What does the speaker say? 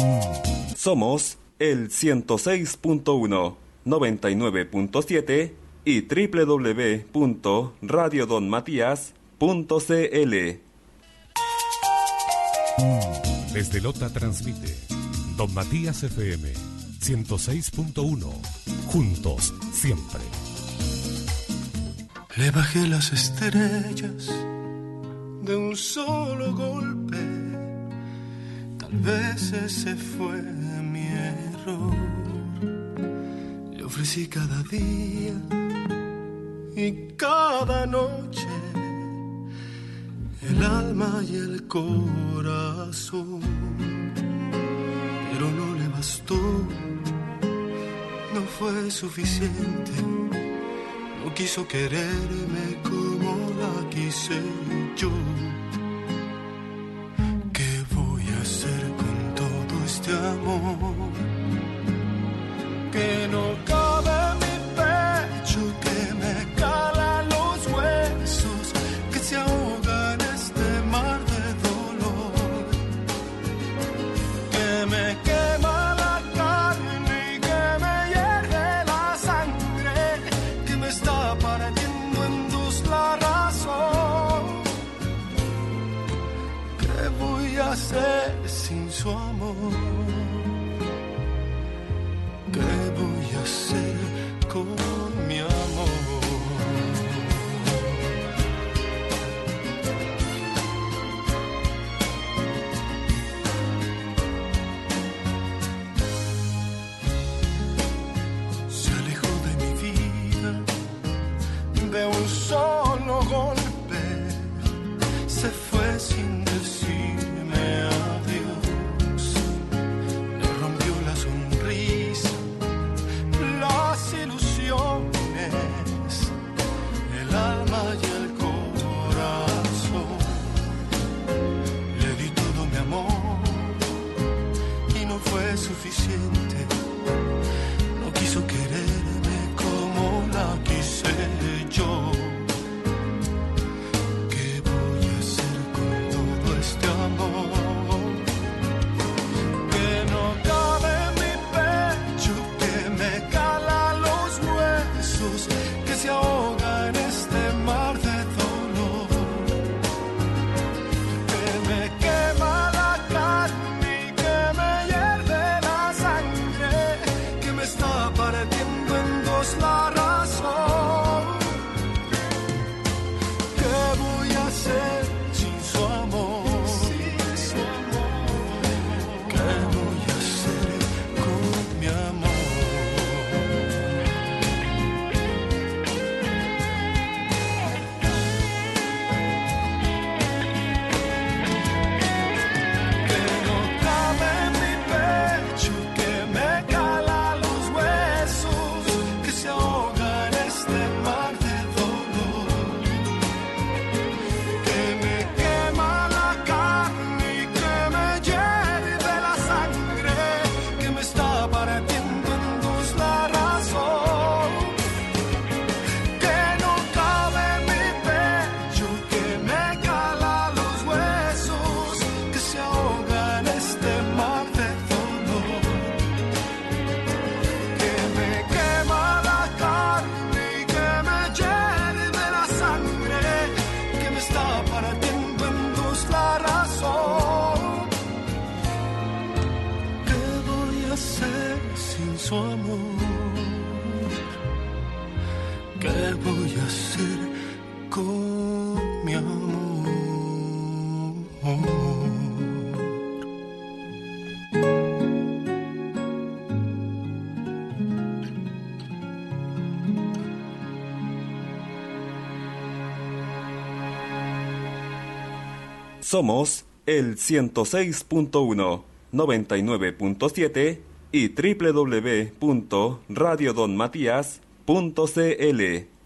Somos el 106.1, 99.7 y www.radiodonmatias.cl. Desde Lota transmite Don Matías FM 106.1. Juntos siempre. Le bajé las estrellas de un solo golpe. Tal vez ese fue mi error. Le ofrecí cada día y cada noche el alma y el corazón, pero no le bastó, no fue suficiente. No quiso quererme como la quise yo. ¿Qué voy a hacer con todo este amor que no cabe en mi pecho, que me cala los huesos, que se ahoga en este mar de dolor, que me quema la carne y que me hierve la sangre, que me está partiendo en dos la razón? ¿Qué voy a hacer sin su amor? ¿Qué voy a hacer con mi amor? Se alejó de mi vida de un solo golpe, se fue sin decirme adiós, me rompió la sonrisa, las ilusiones, el alma y el corazón. Le di todo mi amor y no fue suficiente. No quiso quererme como la quise yo. ¿Qué voy a hacer con todo este amor que no cabe en mi pecho, que me cala los huesos, que se ahoga en este mar de dolor, que me quema la carne y que me hierve la sangre, que me está partiendo en dos la razón? ¿Qué voy a hacer sin su amor? ¿Qué voy a hacer con mi amor? Que no cabe en mi pecho, que me cala los huesos, que se ahoga en este mar de dolor, que me quema la carne y que me hierve la sangre, que me está partiendo en dos la razón. Que no cabe en mi pecho, que me cala los huesos, que se ahoga en este mar de dolor, que me quema la carne y que me hierve la sangre, que me está partiendo en dos la razón. ¿Qué voy a hacer sin su amor? ¿Qué voy a hacer con mi amor? Somos el 106.1, 99.7 y www.radiodonmatias.cl.